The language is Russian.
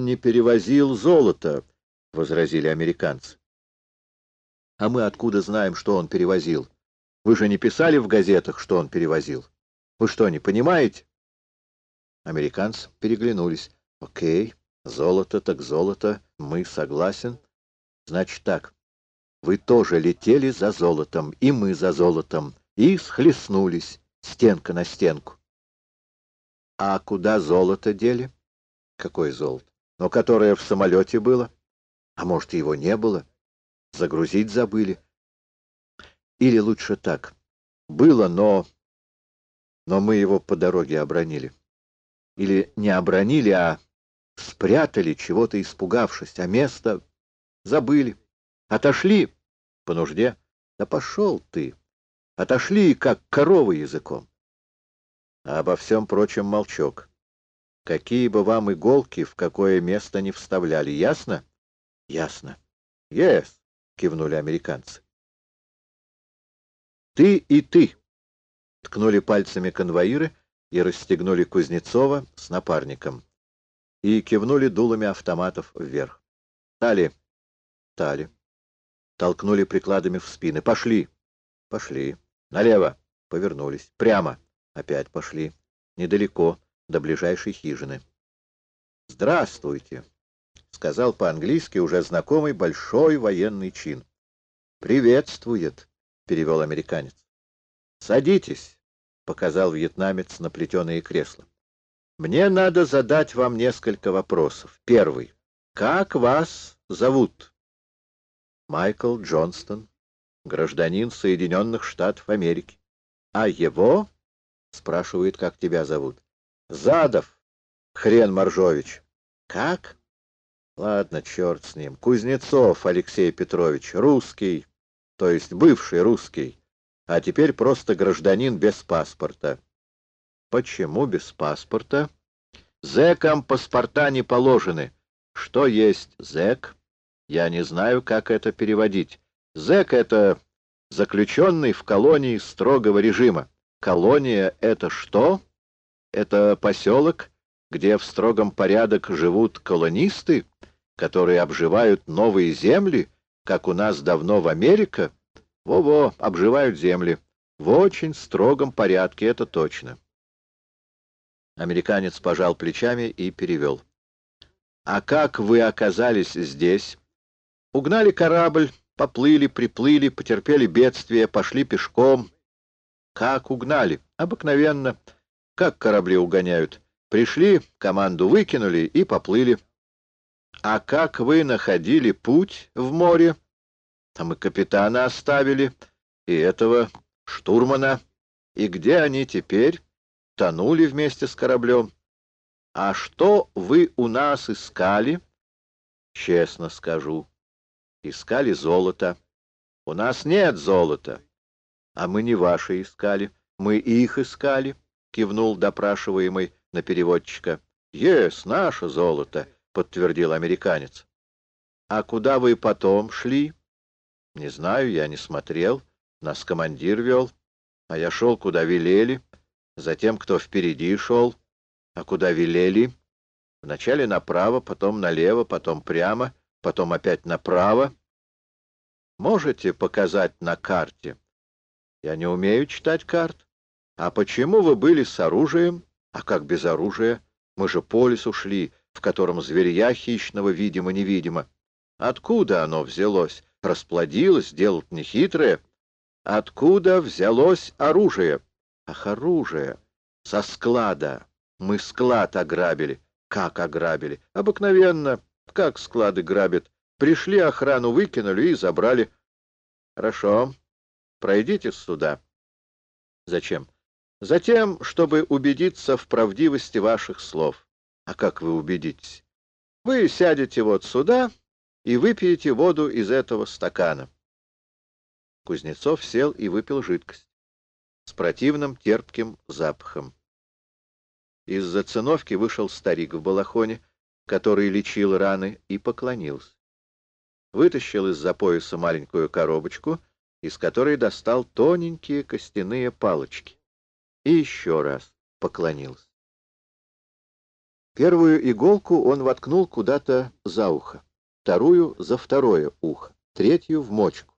не перевозил золото, — возразили американцы. А мы откуда знаем, что он перевозил? Вы же не писали в газетах, что он перевозил. Вы что, не понимаете? Американцы переглянулись. Окей, золото так золото, мы согласен. Значит так, вы тоже летели за золотом, и мы за золотом, и схлестнулись стенка на стенку. А куда золото дели? Какое золото? Но которое в самолете было? А может, его не было? Загрузить забыли? Или лучше так. Было, но мы его по дороге обронили. Или не обронили, а спрятали, чего-то испугавшись, а место забыли. Отошли по нужде. Да пошел ты. Отошли, как корова языком. А обо всем прочем молчок. Какие бы вам иголки в какое место не вставляли, ясно? Ясно. Yes, кивнули американцы. Ты и ты. Ткнули пальцами конвоиры и расстегнули Кузнецова с напарником. И кивнули дулами автоматов вверх. Тали. Тали. Толкнули прикладами в спины. Пошли. Пошли. Налево. Повернулись. Прямо. Опять пошли. Недалеко, до ближайшей хижины. «Здравствуйте», — сказал по-английски уже знакомый большой военный чин. «Приветствует», — перевел американец. «Садитесь», — показал вьетнамец на плетеные кресла. «Мне надо задать вам несколько вопросов. Первый. Как вас зовут?» «Майкл Джонстон, гражданин Соединенных Штатов Америки». «А его?» — спрашивает, как тебя зовут. «Задов, хрен Моржович». «Как?» «Ладно, черт с ним. Кузнецов Алексей Петрович, русский, то есть бывший русский, а теперь просто гражданин без паспорта». «Почему без паспорта?» «Зэкам паспорта не положены». «Что есть зэк?» «Я не знаю, как это переводить. Зэк — это заключенный в колонии строгого режима. Колония — это что? Это поселок, где в строгом порядке живут колонисты, которые обживают новые земли, как у нас давно в Америке? Во-во, обживают земли. В очень строгом порядке, это точно». Американец пожал плечами и перевел. «А как вы оказались здесь?» «Угнали корабль, поплыли, приплыли, потерпели бедствие, пошли пешком». «Как угнали?» «Обыкновенно. Как корабли угоняют? Пришли, команду выкинули и поплыли». «А как вы находили путь в море?» «Там и капитана оставили, и этого штурмана. И где они теперь?» «Тонули вместе с кораблем». «А что вы у нас искали?» «Честно скажу. Искали золото». «У нас нет золота». «А мы не ваши искали, мы их искали», — кивнул допрашиваемый на переводчика. «Ес, наше золото», — подтвердил американец. «А куда вы потом шли?» «Не знаю, я не смотрел. Нас командир вел. А я шел, куда велели. Затем, кто впереди шел. А куда велели? Вначале направо, потом налево, потом прямо, потом опять направо. Можете показать на карте?» «Я не умею читать карт». «А почему вы были с оружием?» «А как без оружия? Мы же по лесу шли, в котором зверья хищного видимо-невидимо». «Откуда оно взялось? Расплодилось, дело нехитрое». «Откуда взялось оружие?» «Ах, оружие! Со склада. Мы склад ограбили». «Как ограбили?» «Обыкновенно. Как склады грабят. Пришли, охрану выкинули и забрали». «Хорошо. Пройдите сюда». «Зачем?» «Затем, чтобы убедиться в правдивости ваших слов». «А как вы убедитесь?» «Вы сядете вот сюда и выпьете воду из этого стакана». Кузнецов сел и выпил жидкость с противным терпким запахом. Из-за циновки вышел старик в балахоне, который лечил раны, и поклонился. Вытащил из-за пояса маленькую коробочку, из которой достал тоненькие костяные палочки. И еще раз поклонился. Первую иголку он воткнул куда-то за ухо, вторую — за второе ухо, третью — в мочку.